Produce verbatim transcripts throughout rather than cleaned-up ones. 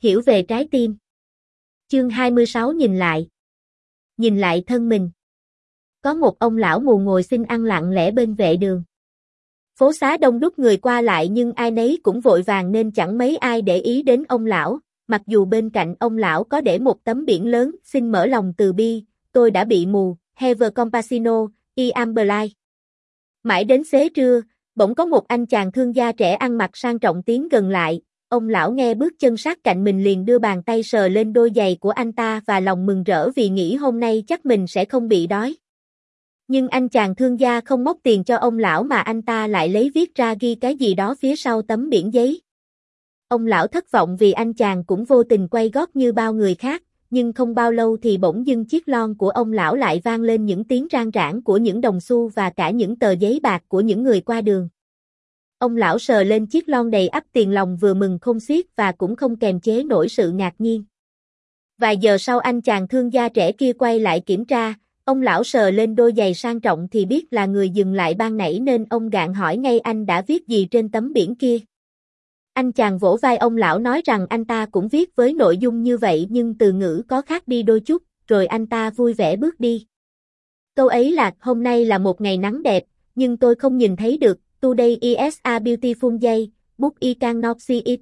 Hiểu về trái tim. Chương hai mươi sáu nhìn lại. Nhìn lại thân mình. Có một ông lão mù ngồi xin ăn lặng lẽ bên vệ đường. Phố xá đông đúc người qua lại nhưng ai nấy cũng vội vàng nên chẳng mấy ai để ý đến ông lão, mặc dù bên cạnh ông lão có để một tấm biển lớn, xin mở lòng từ bi, tôi đã bị mù, Have Compassino, I am blind. Mãi đến xế trưa, bỗng có một anh chàng thương gia trẻ ăn mặc sang trọng tiến gần lại, ông lão nghe bước chân sát cạnh mình liền đưa bàn tay sờ lên đôi giày của anh ta và lòng mừng rỡ vì nghĩ hôm nay chắc mình sẽ không bị đói. Nhưng anh chàng thương gia không móc tiền cho ông lão mà anh ta lại lấy viết ra ghi cái gì đó phía sau tấm biển giấy. Ông lão thất vọng vì anh chàng cũng vô tình quay gót như bao người khác, nhưng không bao lâu thì bỗng dưng chiếc lon của ông lão lại vang lên những tiếng rang rãng của những đồng xu và cả những tờ giấy bạc của những người qua đường. Ông lão sờ lên chiếc lon đầy ắp tiền lòng vừa mừng khôn xiết và cũng không kềm chế nổi sự ngạc nhiên. Vài giờ sau anh chàng thương gia trẻ kia quay lại kiểm tra, ông lão sờ lên đôi giày sang trọng thì biết là người dừng lại ban nãy nên ông gạn hỏi ngay anh đã viết gì trên tấm biển kia. Anh chàng vỗ vai ông lão nói rằng anh ta cũng viết với nội dung như vậy nhưng từ ngữ có khác đi đôi chút, rồi anh ta vui vẻ bước đi. Câu ấy là hôm nay là một ngày nắng đẹp, nhưng tôi không nhìn thấy được, today is a beautiful day, but I cannot see it.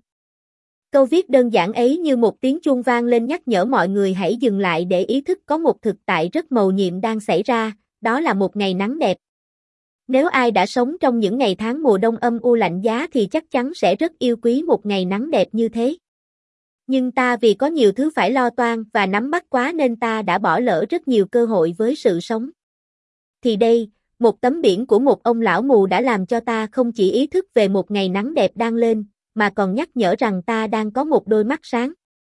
Câu viết đơn giản ấy như một tiếng chuông vang lên nhắc nhở mọi người hãy dừng lại để ý thức có một thực tại rất mầu nhiệm đang xảy ra, đó là một ngày nắng đẹp. Nếu ai đã sống trong những ngày tháng mùa đông âm u lạnh giá thì chắc chắn sẽ rất yêu quý một ngày nắng đẹp như thế. Nhưng ta vì có nhiều thứ phải lo toan và nắm bắt quá nên ta đã bỏ lỡ rất nhiều cơ hội với sự sống. Thì đây, một tấm biển của một ông lão mù đã làm cho ta không chỉ ý thức về một ngày nắng đẹp đang lên, mà còn nhắc nhở rằng ta đang có một đôi mắt sáng.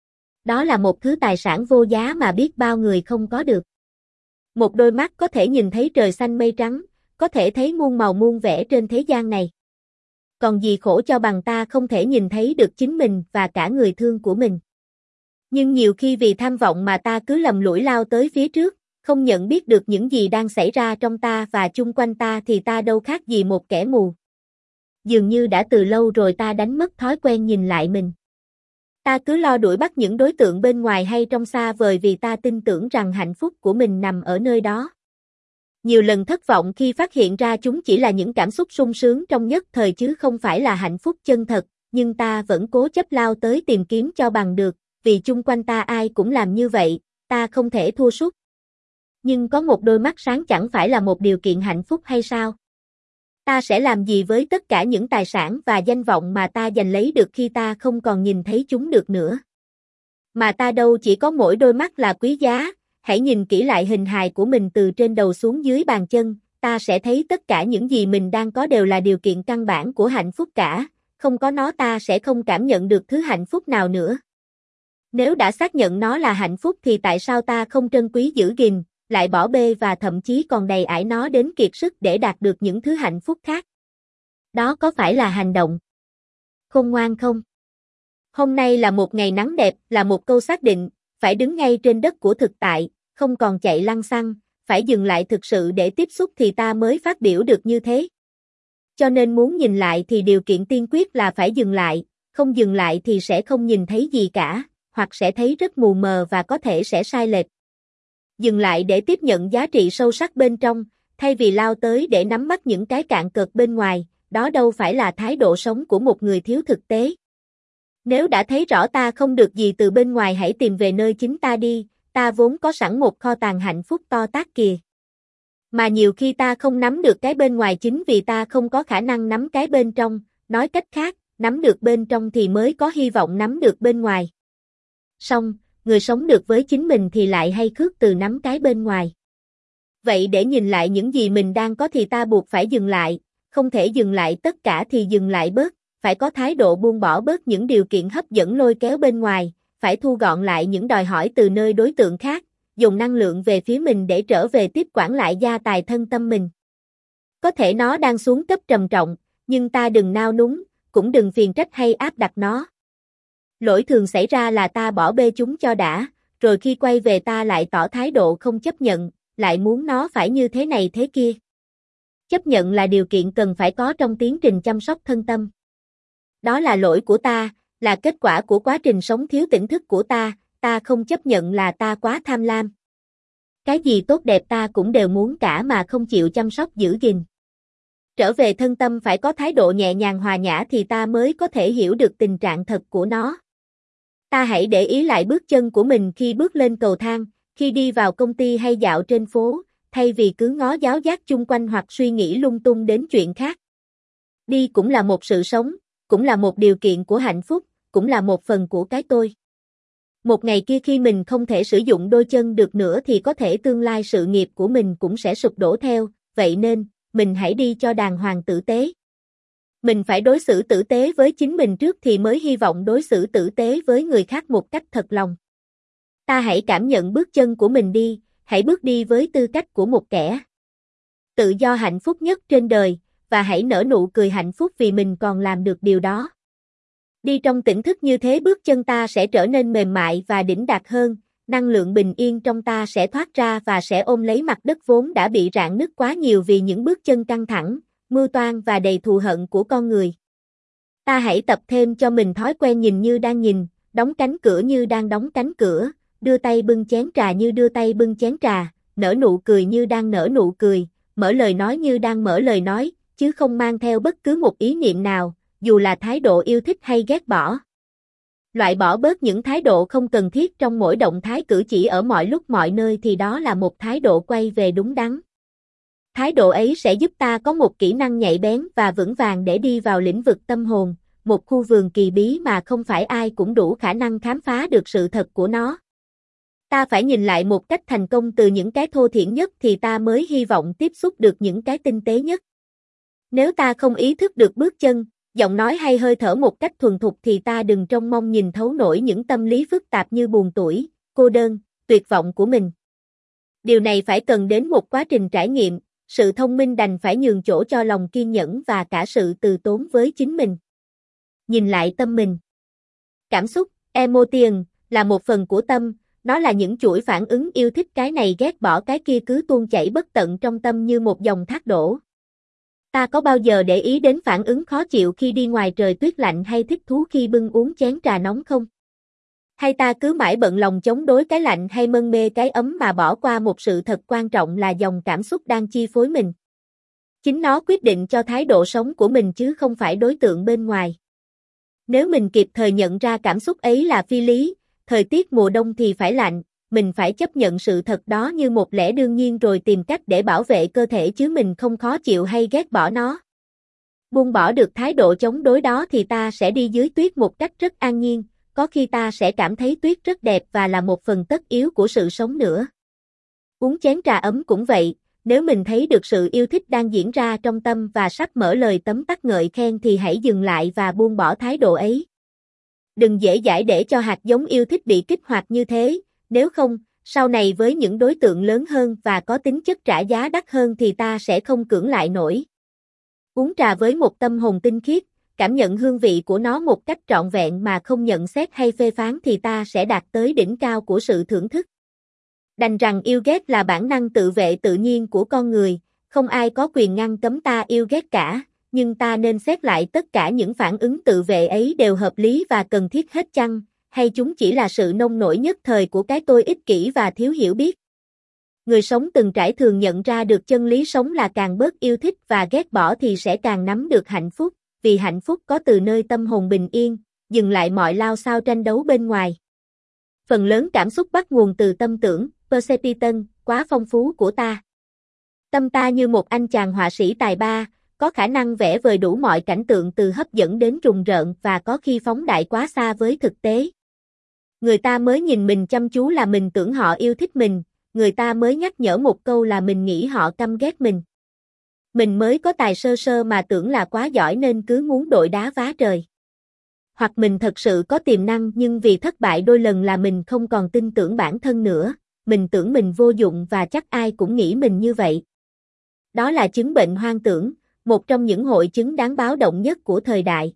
Đó là một thứ tài sản vô giá mà biết bao người không có được. Một đôi mắt có thể nhìn thấy trời xanh mây trắng, có thể thấy muôn màu muôn vẻ trên thế gian này. Còn gì khổ cho bằng ta không thể nhìn thấy được chính mình và cả người thương của mình. Nhưng nhiều khi vì tham vọng mà ta cứ lầm lũi lao tới phía trước, không nhận biết được những gì đang xảy ra trong ta và chung quanh ta thì ta đâu khác gì một kẻ mù. Dường như đã từ lâu rồi ta đánh mất thói quen nhìn lại mình. Ta cứ lo đuổi bắt những đối tượng bên ngoài hay trong xa vời vì ta tin tưởng rằng hạnh phúc của mình nằm ở nơi đó. Nhiều lần thất vọng khi phát hiện ra chúng chỉ là những cảm xúc sung sướng trong nhất thời chứ không phải là hạnh phúc chân thật, nhưng ta vẫn cố chấp lao tới tìm kiếm cho bằng được, vì chung quanh ta ai cũng làm như vậy, ta không thể thua sút. Nhưng có một đôi mắt sáng chẳng phải là một điều kiện hạnh phúc hay sao? Ta sẽ làm gì với tất cả những tài sản và danh vọng mà ta giành lấy được khi ta không còn nhìn thấy chúng được nữa? Mà ta đâu chỉ có mỗi đôi mắt là quý giá, hãy nhìn kỹ lại hình hài của mình từ trên đầu xuống dưới bàn chân, ta sẽ thấy tất cả những gì mình đang có đều là điều kiện căn bản của hạnh phúc cả, không có nó ta sẽ không cảm nhận được thứ hạnh phúc nào nữa. Nếu đã xác nhận nó là hạnh phúc thì tại sao ta không trân quý giữ gìn, lại bỏ bê và thậm chí còn đầy ải nó đến kiệt sức để đạt được những thứ hạnh phúc khác? Đó có phải là hành động khôn ngoan không? Hôm nay là một ngày nắng đẹp, là một câu xác định, phải đứng ngay trên đất của thực tại, không còn chạy lăng xăng, phải dừng lại thực sự để tiếp xúc thì ta mới phát biểu được như thế. Cho nên muốn nhìn lại thì điều kiện tiên quyết là phải dừng lại, không dừng lại thì sẽ không nhìn thấy gì cả, hoặc sẽ thấy rất mù mờ và có thể sẽ sai lệch. Dừng lại để tiếp nhận giá trị sâu sắc bên trong, thay vì lao tới để nắm bắt những cái cạn cợt bên ngoài, đó đâu phải là thái độ sống của một người thiếu thực tế. Nếu đã thấy rõ ta không được gì từ bên ngoài hãy tìm về nơi chính ta đi, ta vốn có sẵn một kho tàng hạnh phúc to tát kìa. Mà nhiều khi ta không nắm được cái bên ngoài chính vì ta không có khả năng nắm cái bên trong, nói cách khác, nắm được bên trong thì mới có hy vọng nắm được bên ngoài. Song, người sống được với chính mình thì lại hay khước từ nắm cái bên ngoài. Vậy để nhìn lại những gì mình đang có thì ta buộc phải dừng lại, không thể dừng lại tất cả thì dừng lại bớt, phải có thái độ buông bỏ bớt những điều kiện hấp dẫn lôi kéo bên ngoài, phải thu gọn lại những đòi hỏi từ nơi đối tượng khác, dùng năng lượng về phía mình để trở về tiếp quản lại gia tài thân tâm mình. Có thể nó đang xuống cấp trầm trọng, nhưng ta đừng nao núng, cũng đừng phiền trách hay áp đặt nó. Lỗi thường xảy ra là ta bỏ bê chúng cho đã, rồi khi quay về ta lại tỏ thái độ không chấp nhận, lại muốn nó phải như thế này thế kia. Chấp nhận là điều kiện cần phải có trong tiến trình chăm sóc thân tâm. Đó là lỗi của ta, Là kết quả của quá trình sống thiếu tỉnh thức của ta, ta không chấp nhận là ta quá tham lam. Cái gì tốt đẹp ta cũng đều muốn cả mà không chịu chăm sóc giữ gìn. Trở về thân tâm phải có thái độ nhẹ nhàng hòa nhã thì ta mới có thể hiểu được tình trạng thật của nó. Ta hãy để ý lại bước chân của mình khi bước lên cầu thang, khi đi vào công ty hay dạo trên phố, thay vì cứ ngó giáo giác chung quanh hoặc suy nghĩ lung tung đến chuyện khác. Đi cũng là một sự sống, cũng là một điều kiện của hạnh phúc, cũng là một phần của cái tôi. Một ngày kia khi mình không thể sử dụng đôi chân được nữa thì có thể tương lai sự nghiệp của mình cũng sẽ sụp đổ theo, vậy nên, mình hãy đi cho đàng hoàng tử tế. Mình phải đối xử tử tế với chính mình trước thì mới hy vọng đối xử tử tế với người khác một cách thật lòng. Ta hãy cảm nhận bước chân của mình đi, hãy bước đi với tư cách của một kẻ tự do hạnh phúc nhất trên đời, và hãy nở nụ cười hạnh phúc vì mình còn làm được điều đó. Đi trong tỉnh thức như thế bước chân ta sẽ trở nên mềm mại và đỉnh đạt hơn, năng lượng bình yên trong ta sẽ thoát ra và sẽ ôm lấy mặt đất vốn đã bị rạn nứt quá nhiều vì những bước chân căng thẳng, mưu toan và đầy thù hận của con người. Ta hãy tập thêm cho mình thói quen nhìn như đang nhìn, đóng cánh cửa như đang đóng cánh cửa, đưa tay bưng chén trà như đưa tay bưng chén trà, nở nụ cười như đang nở nụ cười, mở lời nói như đang mở lời nói, chứ không mang theo bất cứ một ý niệm nào, dù là thái độ yêu thích hay ghét bỏ. Loại bỏ bớt những thái độ không cần thiết trong mỗi động thái cử chỉ ở mọi lúc mọi nơi thì đó là một thái độ quay về đúng đắn. Thái độ ấy sẽ giúp ta có một kỹ năng nhạy bén và vững vàng để đi vào lĩnh vực tâm hồn, một khu vườn kỳ bí mà không phải ai cũng đủ khả năng khám phá được sự thật của nó. Ta phải nhìn lại một cách thành công từ những cái thô thiển nhất thì ta mới hy vọng tiếp xúc được những cái tinh tế nhất. Nếu ta không ý thức được bước chân, giọng nói hay hơi thở một cách thuần thục thì ta đừng trông mong nhìn thấu nổi những tâm lý phức tạp như buồn tủi, cô đơn, tuyệt vọng của mình. Điều này phải cần đến một quá trình trải nghiệm, sự thông minh đành phải nhường chỗ cho lòng kiên nhẫn và cả sự từ tốn với chính mình. Nhìn lại tâm mình. Cảm xúc, emotion, là một phần của tâm, nó là những chuỗi phản ứng yêu thích cái này ghét bỏ cái kia cứ tuôn chảy bất tận trong tâm như một dòng thác đổ. Ta có bao giờ để ý đến phản ứng khó chịu khi đi ngoài trời tuyết lạnh hay thích thú khi bưng uống chén trà nóng không? Hay ta cứ mãi bận lòng chống đối cái lạnh hay mân mê cái ấm mà bỏ qua một sự thật quan trọng là dòng cảm xúc đang chi phối mình. Chính nó quyết định cho thái độ sống của mình chứ không phải đối tượng bên ngoài. Nếu mình kịp thời nhận ra cảm xúc ấy là phi lý, thời tiết mùa đông thì phải lạnh, mình phải chấp nhận sự thật đó như một lẽ đương nhiên rồi tìm cách để bảo vệ cơ thể chứ mình không khó chịu hay ghét bỏ nó. Buông bỏ được thái độ chống đối đó thì ta sẽ đi dưới tuyết một cách rất an nhiên, có khi ta sẽ cảm thấy tuyết rất đẹp và là một phần tất yếu của sự sống nữa. Uống chén trà ấm cũng vậy, nếu mình thấy được sự yêu thích đang diễn ra trong tâm và sắp mở lời tấm tắc ngợi khen thì hãy dừng lại và buông bỏ thái độ ấy. Đừng dễ dãi để cho hạt giống yêu thích bị kích hoạt như thế, nếu không, sau này với những đối tượng lớn hơn và có tính chất trả giá đắt hơn thì ta sẽ không cưỡng lại nổi. Uống trà với một tâm hồn tinh khiết, cảm nhận hương vị của nó một cách trọn vẹn mà không nhận xét hay phê phán thì ta sẽ đạt tới đỉnh cao của sự thưởng thức. Đành rằng yêu ghét là bản năng tự vệ tự nhiên của con người, không ai có quyền ngăn cấm ta yêu ghét cả, nhưng ta nên xét lại tất cả những phản ứng tự vệ ấy đều hợp lý và cần thiết hết chăng, hay chúng chỉ là sự nông nổi nhất thời của cái tôi ích kỷ và thiếu hiểu biết. Người sống từng trải thường nhận ra được chân lý sống là càng bớt yêu thích và ghét bỏ thì sẽ càng nắm được hạnh phúc, vì hạnh phúc có từ nơi tâm hồn bình yên, dừng lại mọi lao xao tranh đấu bên ngoài. Phần lớn cảm xúc bắt nguồn từ tâm tưởng, perception, quá phong phú của ta. Tâm ta như một anh chàng họa sĩ tài ba, có khả năng vẽ vời đủ mọi cảnh tượng từ hấp dẫn đến rùng rợn và có khi phóng đại quá xa với thực tế. Người ta mới nhìn mình chăm chú là mình tưởng họ yêu thích mình, người ta mới nhắc nhở một câu là mình nghĩ họ căm ghét mình. Mình mới có tài sơ sơ mà tưởng là quá giỏi nên cứ muốn đội đá vá trời. Hoặc mình thật sự có tiềm năng nhưng vì thất bại đôi lần là mình không còn tin tưởng bản thân nữa, mình tưởng mình vô dụng và chắc ai cũng nghĩ mình như vậy. Đó là chứng bệnh hoang tưởng, một trong những hội chứng đáng báo động nhất của thời đại.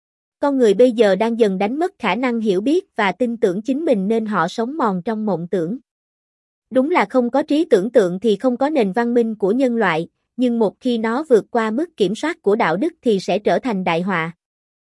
Con người bây giờ đang dần đánh mất khả năng hiểu biết và tin tưởng chính mình nên họ sống mòn trong mộng tưởng. Đúng là không có trí tưởng tượng thì không có nền văn minh của nhân loại, nhưng một khi nó vượt qua mức kiểm soát của đạo đức thì sẽ trở thành đại họa.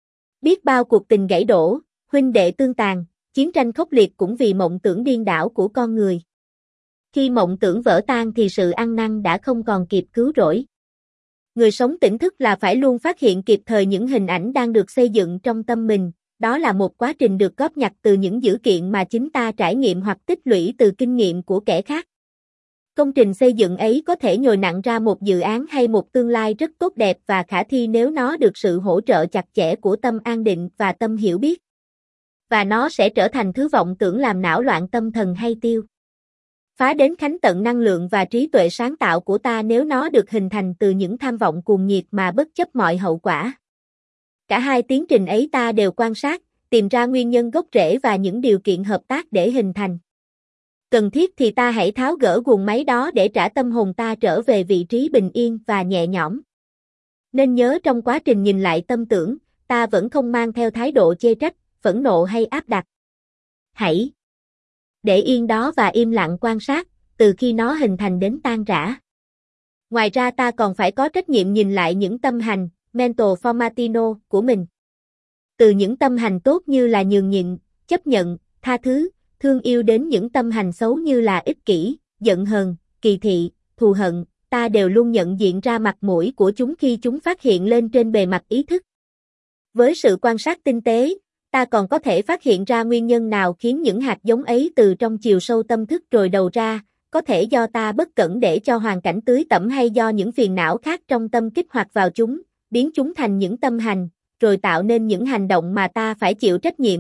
Biết bao cuộc tình gãy đổ, huynh đệ tương tàn, chiến tranh khốc liệt cũng vì mộng tưởng điên đảo của con người. Khi mộng tưởng vỡ tan thì sự ăn năn đã không còn kịp cứu rỗi. Người sống tỉnh thức là phải luôn phát hiện kịp thời những hình ảnh đang được xây dựng trong tâm mình, đó là một quá trình được góp nhặt từ những dữ kiện mà chính ta trải nghiệm hoặc tích lũy từ kinh nghiệm của kẻ khác. Công trình xây dựng ấy có thể nhồi nặng ra một dự án hay một tương lai rất tốt đẹp và khả thi nếu nó được sự hỗ trợ chặt chẽ của tâm an định và tâm hiểu biết. Và nó sẽ trở thành thứ vọng tưởng làm não loạn tâm thần hay tiêu phá đến khánh tận năng lượng và trí tuệ sáng tạo của ta nếu nó được hình thành từ những tham vọng cuồng nhiệt mà bất chấp mọi hậu quả. Cả hai tiến trình ấy ta đều quan sát, tìm ra nguyên nhân gốc rễ và những điều kiện hợp tác để hình thành. Cần thiết thì ta hãy tháo gỡ guồng máy đó để trả tâm hồn ta trở về vị trí bình yên và nhẹ nhõm. Nên nhớ trong quá trình nhìn lại tâm tưởng, ta vẫn không mang theo thái độ chê trách, phẫn nộ hay áp đặt. Hãy để yên đó và im lặng quan sát, từ khi nó hình thành đến tan rã. Ngoài ra ta còn phải có trách nhiệm nhìn lại những tâm hành, mental formatino, của mình. Từ những tâm hành tốt như là nhường nhịn, chấp nhận, tha thứ, thương yêu đến những tâm hành xấu như là ích kỷ, giận hờn, kỳ thị, thù hận, ta đều luôn nhận diện ra mặt mũi của chúng khi chúng phát hiện lên trên bề mặt ý thức. Với sự quan sát tinh tế, ta còn có thể phát hiện ra nguyên nhân nào khiến những hạt giống ấy từ trong chiều sâu tâm thức rồi đầu ra, có thể do ta bất cẩn để cho hoàn cảnh tưới tẩm hay do những phiền não khác trong tâm kích hoạt vào chúng, biến chúng thành những tâm hành, rồi tạo nên những hành động mà ta phải chịu trách nhiệm.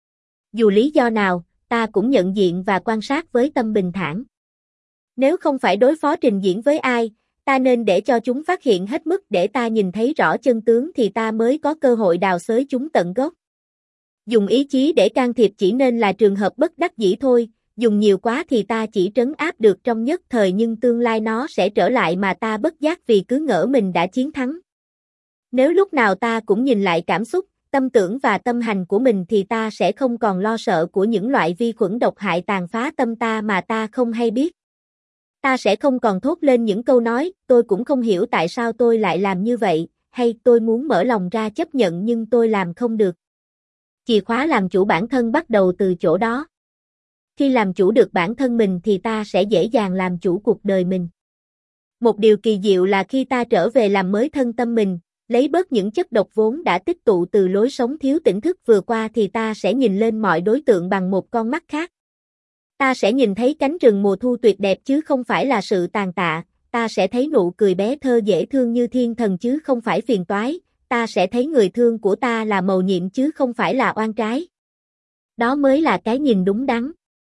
Dù lý do nào, ta cũng nhận diện và quan sát với tâm bình thản. Nếu không phải đối phó trình diễn với ai, ta nên để cho chúng phát hiện hết mức để ta nhìn thấy rõ chân tướng thì ta mới có cơ hội đào xới chúng tận gốc. Dùng ý chí để can thiệp chỉ nên là trường hợp bất đắc dĩ thôi, dùng nhiều quá thì ta chỉ trấn áp được trong nhất thời nhưng tương lai nó sẽ trở lại mà ta bất giác vì cứ ngỡ mình đã chiến thắng. Nếu lúc nào ta cũng nhìn lại cảm xúc, tâm tưởng và tâm hành của mình thì ta sẽ không còn lo sợ của những loại vi khuẩn độc hại tàn phá tâm ta mà ta không hay biết. Ta sẽ không còn thốt lên những câu nói, tôi cũng không hiểu tại sao tôi lại làm như vậy, hay tôi muốn mở lòng ra chấp nhận nhưng tôi làm không được. Chìa khóa làm chủ bản thân bắt đầu từ chỗ đó. Khi làm chủ được bản thân mình thì ta sẽ dễ dàng làm chủ cuộc đời mình. Một điều kỳ diệu là khi ta trở về làm mới thân tâm mình, lấy bớt những chất độc vốn đã tích tụ từ lối sống thiếu tỉnh thức vừa qua thì ta sẽ nhìn lên mọi đối tượng bằng một con mắt khác. Ta sẽ nhìn thấy cánh rừng mùa thu tuyệt đẹp chứ không phải là sự tàn tạ, ta sẽ thấy nụ cười bé thơ dễ thương như thiên thần chứ không phải phiền toái, ta sẽ thấy người thương của ta là mầu nhiệm chứ không phải là oan trái. Đó mới là cái nhìn đúng đắn.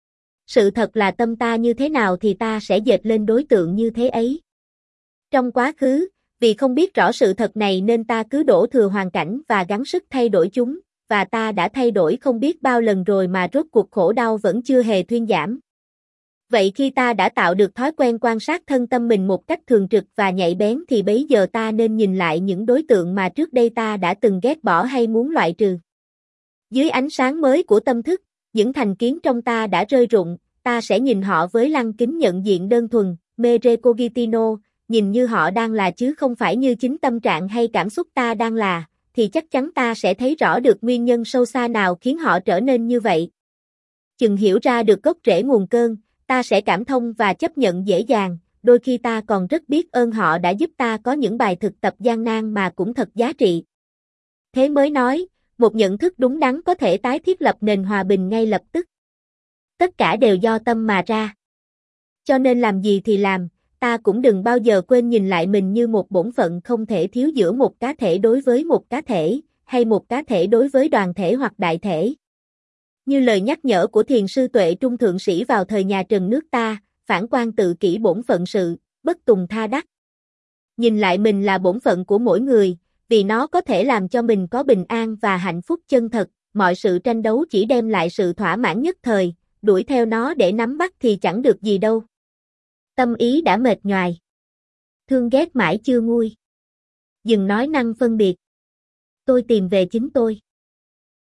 Sự thật là tâm ta như thế nào thì ta sẽ dệt lên đối tượng như thế ấy. Trong quá khứ, vì không biết rõ sự thật này nên ta cứ đổ thừa hoàn cảnh và gắng sức thay đổi chúng, và ta đã thay đổi không biết bao lần rồi mà rốt cuộc khổ đau vẫn chưa hề thuyên giảm. Vậy khi ta đã tạo được thói quen quan sát thân tâm mình một cách thường trực và nhạy bén thì bấy giờ ta nên nhìn lại những đối tượng mà trước đây ta đã từng ghét bỏ hay muốn loại trừ. Dưới ánh sáng mới của tâm thức, những thành kiến trong ta đã rơi rụng, ta sẽ nhìn họ với lăng kính nhận diện đơn thuần, mere cogitino, nhìn như họ đang là chứ không phải như chính tâm trạng hay cảm xúc ta đang là, thì chắc chắn ta sẽ thấy rõ được nguyên nhân sâu xa nào khiến họ trở nên như vậy. Chừng hiểu ra được gốc rễ nguồn cơn, ta sẽ cảm thông và chấp nhận dễ dàng, đôi khi ta còn rất biết ơn họ đã giúp ta có những bài thực tập gian nan mà cũng thật giá trị. Thế mới nói, một nhận thức đúng đắn có thể tái thiết lập nền hòa bình ngay lập tức. Tất cả đều do tâm mà ra. Cho nên làm gì thì làm, ta cũng đừng bao giờ quên nhìn lại mình như một bổn phận không thể thiếu giữa một cá thể đối với một cá thể, hay một cá thể đối với đoàn thể hoặc đại thể. Như lời nhắc nhở của Thiền sư Tuệ Trung Thượng Sĩ vào thời nhà Trần nước ta, phản quan tự kỷ bổn phận sự, bất tùng tha đắc. Nhìn lại mình là bổn phận của mỗi người, vì nó có thể làm cho mình có bình an và hạnh phúc chân thật, mọi sự tranh đấu chỉ đem lại sự thỏa mãn nhất thời, đuổi theo nó để nắm bắt thì chẳng được gì đâu. Tâm ý đã mệt nhoài. Thương ghét mãi chưa nguôi. Dừng nói năng phân biệt. Tôi tìm về chính tôi.